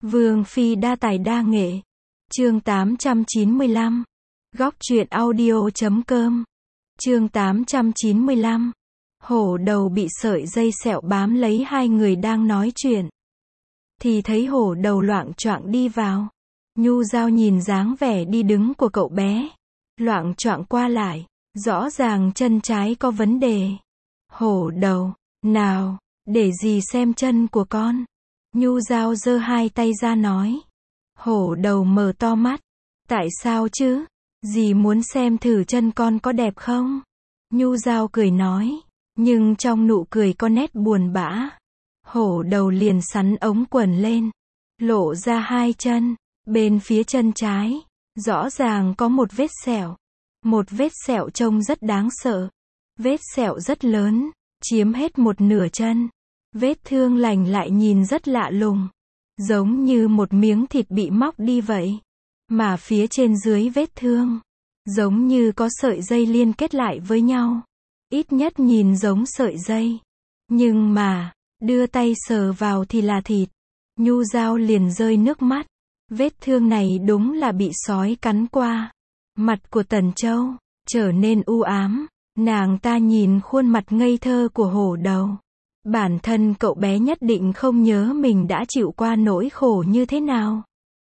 Vương Phi đa tài đa nghệ. Chương 895. Góc truyện audio.com. Chương 895. Hổ đầu bị sợi dây sẹo bám lấy, hai người đang nói chuyện thì thấy hổ đầu loạng choạng đi vào. Nhu Giao nhìn dáng vẻ đi đứng của cậu bé, loạng choạng qua lại, rõ ràng chân trái có vấn đề. Hổ đầu, nào, để dì xem chân của con. Nhu Giao giơ hai tay ra nói. Hổ đầu mở to mắt. Tại sao chứ? Dì muốn xem thử chân con có đẹp không? Nhu Giao cười nói, nhưng trong nụ cười có nét buồn bã. Hổ đầu liền sắn ống quần lên, lộ ra hai chân. Bên phía chân trái, rõ ràng có một vết sẹo. Một vết sẹo trông rất đáng sợ. Vết sẹo rất lớn, chiếm hết một nửa chân. Vết thương lành lại nhìn rất lạ lùng, giống như một miếng thịt bị móc đi vậy. Mà phía trên dưới vết thương, giống như có sợi dây liên kết lại với nhau. Ít nhất nhìn giống sợi dây. Nhưng mà, đưa tay sờ vào thì là thịt. Nhu Giao liền rơi nước mắt. Vết thương này đúng là bị sói cắn qua. Mặt của Tần Châu trở nên u ám. Nàng ta nhìn khuôn mặt ngây thơ của hổ đầu. Bản thân cậu bé nhất định không nhớ mình đã chịu qua nỗi khổ như thế nào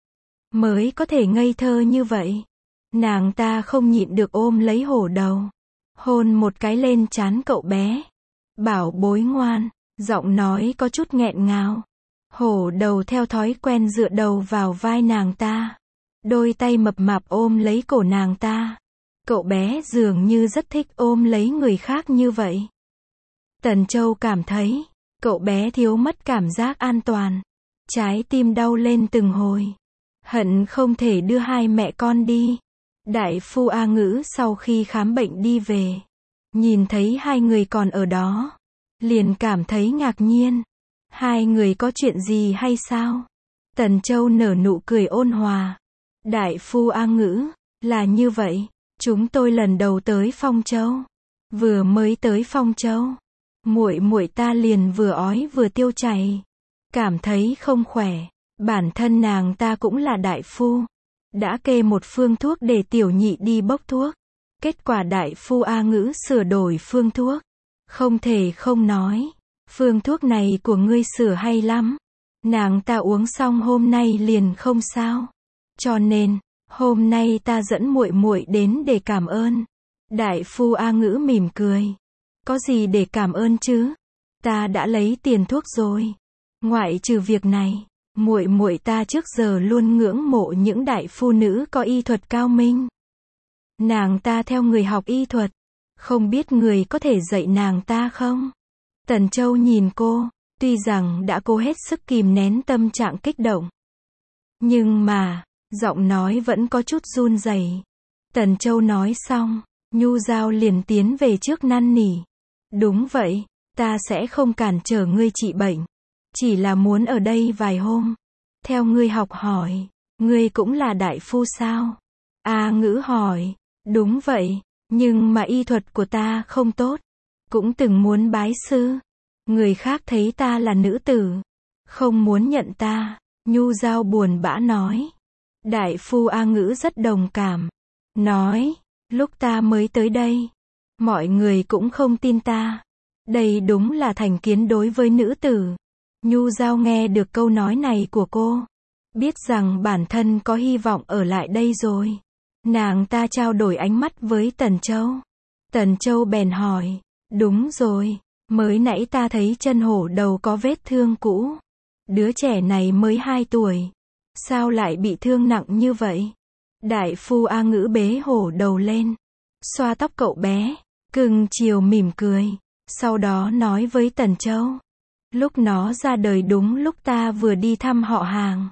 mới có thể ngây thơ như vậy. Nàng ta không nhịn được ôm lấy hổ đầu, hôn một cái lên trán cậu bé. Bảo bối ngoan, giọng nói có chút nghẹn ngào. Hổ đầu theo thói quen dựa đầu vào vai nàng ta, đôi tay mập mạp ôm lấy cổ nàng ta. Cậu bé dường như rất thích ôm lấy người khác như vậy. Tần Châu cảm thấy cậu bé thiếu mất cảm giác an toàn. Trái tim đau lên từng hồi. Hận không thể đưa hai mẹ con đi. Đại phu A Ngữ sau khi khám bệnh đi về, nhìn thấy hai người còn ở đó, liền cảm thấy ngạc nhiên. Hai người có chuyện gì hay sao? Tần Châu nở nụ cười ôn hòa. Đại phu A Ngữ, là như vậy, chúng tôi lần đầu tới Phong Châu. Vừa mới tới Phong Châu, muội muội ta liền vừa ói vừa tiêu chảy, cảm thấy không khỏe. Bản thân nàng ta cũng là đại phu, đã kê một phương thuốc để tiểu nhị đi bốc thuốc. Kết quả đại phu A Ngữ sửa đổi phương thuốc. Không thể không nói, phương thuốc này của ngươi sửa hay lắm. Nàng ta uống xong hôm nay liền không sao. Cho nên, hôm nay ta dẫn muội muội đến để cảm ơn. Đại phu A Ngữ mỉm cười. Có gì để cảm ơn chứ? Ta đã lấy tiền thuốc rồi. Ngoại trừ việc này, muội muội ta trước giờ luôn ngưỡng mộ những đại phu nữ có y thuật cao minh. Nàng ta theo người học y thuật, không biết người có thể dạy nàng ta không? Tần Châu nhìn cô, tuy rằng đã cố hết sức kìm nén tâm trạng kích động, nhưng mà, giọng nói vẫn có chút run rẩy. Tần Châu nói xong, Nhu Giao liền tiến về trước năn nỉ. Đúng vậy, ta sẽ không cản trở ngươi trị bệnh. Chỉ là muốn ở đây vài hôm. Theo ngươi học hỏi, ngươi cũng là đại phu sao? A Ngữ hỏi. Đúng vậy, nhưng mà y thuật của ta không tốt. Cũng từng muốn bái sư. Người khác thấy ta là nữ tử, không muốn nhận ta. Nhu Giao buồn bã nói. Đại phu A Ngữ rất đồng cảm. Nói, lúc ta mới tới đây, mọi người cũng không tin ta. Đây đúng là thành kiến đối với nữ tử. Nhu Giao nghe được câu nói này của cô, biết rằng bản thân có hy vọng ở lại đây rồi. Nàng ta trao đổi ánh mắt với Tần Châu. Tần Châu bèn hỏi, đúng rồi, mới nãy ta thấy chân hổ đầu có vết thương cũ. Đứa trẻ này mới 2 tuổi, sao lại bị thương nặng như vậy? Đại phu A Ngữ bế hổ đầu lên, xoa tóc cậu bé, cưng chiều mỉm cười, sau đó nói với Tần Châu. Lúc nó ra đời đúng lúc ta vừa đi thăm họ hàng.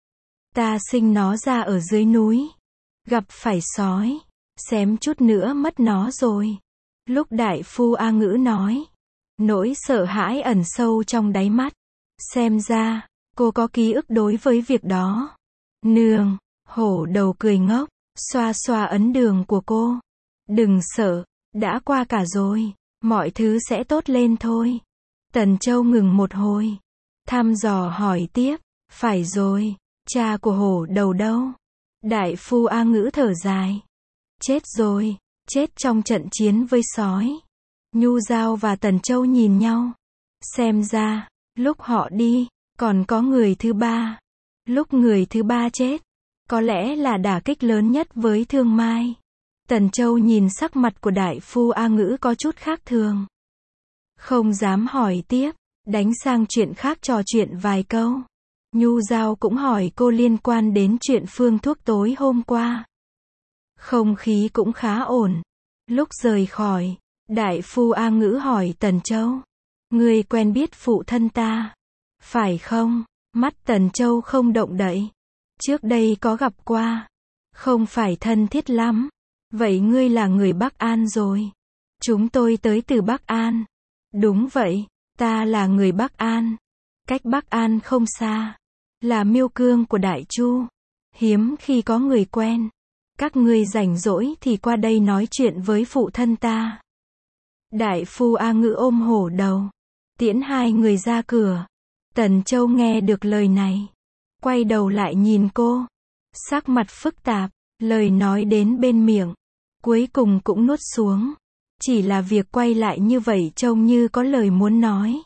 Ta sinh nó ra ở dưới núi, gặp phải sói, xém chút nữa mất nó rồi. Lúc đại phu A Ngữ nói, nỗi sợ hãi ẩn sâu trong đáy mắt. Xem ra, cô có ký ức đối với việc đó. Nương, hổ đầu cười ngốc, xoa xoa ấn đường của cô. Đừng sợ, đã qua cả rồi, mọi thứ sẽ tốt lên thôi. Tần Châu ngừng một hồi, thăm dò hỏi tiếp, phải rồi, Cha của hổ đầu đâu? Đại phu A Ngữ thở dài. Chết rồi, chết trong trận chiến với sói. Nhu Dao và Tần Châu nhìn nhau. Xem ra, lúc họ đi, còn có người thứ ba. Lúc người thứ ba chết, có lẽ là đả kích lớn nhất với Thương Mai. Tần Châu nhìn sắc mặt của đại phu A Ngữ có chút khác thường. Không dám hỏi tiếp, đánh sang chuyện khác trò chuyện vài câu. Nhu Dao cũng hỏi cô liên quan đến chuyện phương thuốc tối hôm qua. Không khí cũng khá ổn. Lúc rời khỏi, đại phu A Ngữ hỏi Tần Châu. Ngươi quen biết phụ thân ta, phải không? Mắt Tần Châu không động đậy. Trước đây có gặp qua. Không phải thân thiết lắm. Vậy ngươi là người Bắc An rồi. Chúng tôi tới từ Bắc An. Đúng vậy, ta là người Bắc An. Cách Bắc An không xa. Là Miêu Cương của Đại Chu. Hiếm khi có người quen. Các ngươi rảnh rỗi thì qua đây nói chuyện với phụ thân ta. Đại phu A Ngữ ôm hổ đầu. Tiễn hai người ra cửa. Tần Châu nghe được lời này. Quay đầu lại nhìn cô. Sắc mặt phức tạp. Lời nói đến bên miệng. Cuối cùng cũng nuốt xuống. Chỉ là việc quay lại như vậy trông như có lời muốn nói.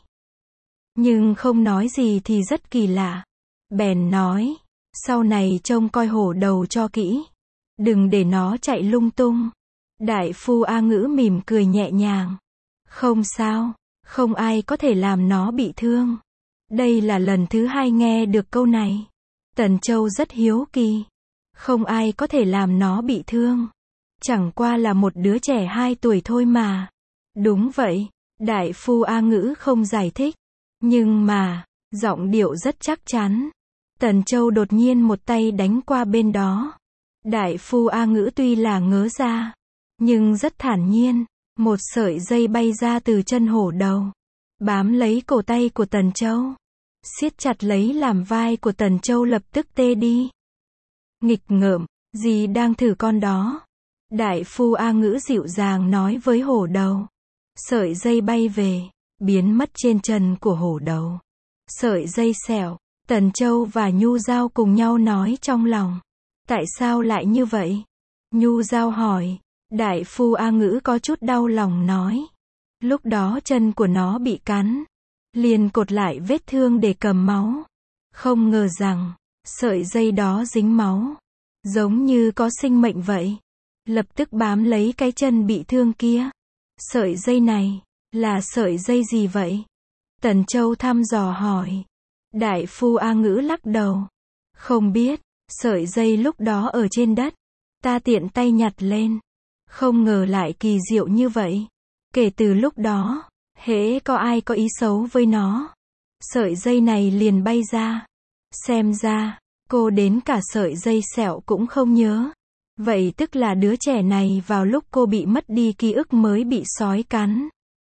Nhưng không nói gì thì rất kỳ lạ. Bèn nói. Sau này trông coi hổ đầu cho kỹ. Đừng để nó chạy lung tung. Đại phu A Ngữ mỉm cười nhẹ nhàng. Không sao. Không ai có thể làm nó bị thương. Đây là lần thứ hai nghe được câu này. Tần Châu rất hiếu kỳ. Không ai có thể làm nó bị thương. Chẳng qua là một đứa trẻ 2 tuổi thôi mà. Đúng vậy. Đại phu A Ngữ không giải thích. Nhưng mà, giọng điệu rất chắc chắn. Tần Châu đột nhiên một tay đánh qua bên đó. Đại phu A Ngữ tuy là ngớ ra, nhưng rất thản nhiên. Một sợi dây bay ra từ chân hổ đầu. Bám lấy cổ tay của Tần Châu. Siết chặt lấy làm vai của Tần Châu lập tức tê đi. Nghịch ngợm, dì đang thử con đó. Đại phu A Ngữ dịu dàng nói với hổ đầu. Sợi dây bay về, biến mất trên chân của hổ đầu. Sợi dây xẻo, Tần Châu và Nhu Dao cùng nhau nói trong lòng. Tại sao lại như vậy? Nhu Dao hỏi. Đại phu A Ngữ có chút đau lòng nói. Lúc đó chân của nó bị cắn. Liền cột lại vết thương để cầm máu. Không ngờ rằng, sợi dây đó dính máu. Giống như có sinh mệnh vậy. Lập tức bám lấy cái chân bị thương kia. Sợi dây này, là sợi dây gì vậy? Tần Châu thăm dò hỏi. Đại phu A Ngữ lắc đầu. Không biết, sợi dây lúc đó ở trên đất. Ta tiện tay nhặt lên. Không ngờ lại kỳ diệu như vậy. Kể từ lúc đó, hễ có ai có ý xấu với nó, sợi dây này liền bay ra. Xem ra, cô đến cả sợi dây sẹo cũng không nhớ. Vậy tức là đứa trẻ này vào lúc cô bị mất đi ký ức mới bị sói cắn.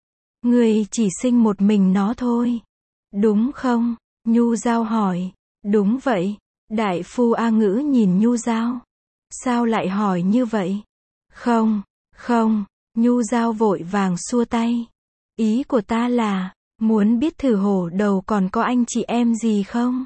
Người chỉ sinh một mình nó thôi. Đúng không? Nhu Dao hỏi. Đúng vậy. Đại phu A Ngữ nhìn Nhu Dao. Sao lại hỏi như vậy? Không, không. Nhu Dao vội vàng xua tay. Ý của ta là, muốn biết thử hổ đầu còn có anh chị em gì không?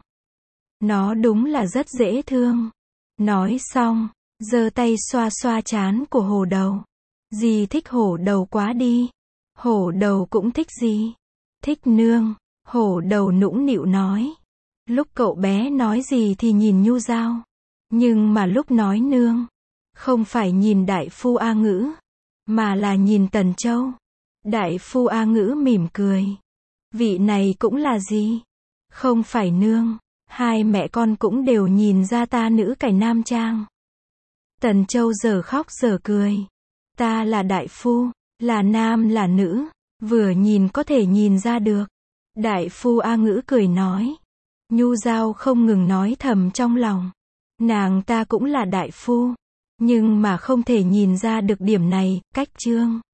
Nó đúng là rất dễ thương. Nói xong, giơ tay xoa xoa trán của hổ đầu. Dì thích hổ đầu quá đi. Hổ đầu cũng thích gì? Thích nương. Hổ đầu nũng nịu nói. Lúc cậu bé nói gì thì nhìn Nhu Dao. Nhưng mà lúc nói nương, không phải nhìn đại phu A Ngữ, mà là nhìn Tần Châu. Đại phu A Ngữ mỉm cười. Vị này cũng là gì? Không phải nương. Hai mẹ con cũng đều nhìn ra ta nữ cải nam trang. Tần Châu giờ khóc giờ cười. Ta là đại phu, là nam là nữ, vừa nhìn có thể nhìn ra được. Đại phu A Ngữ cười nói. Nhu Dao không ngừng nói thầm trong lòng. Nàng ta cũng là đại phu, nhưng mà không thể nhìn ra được điểm này, cách chương.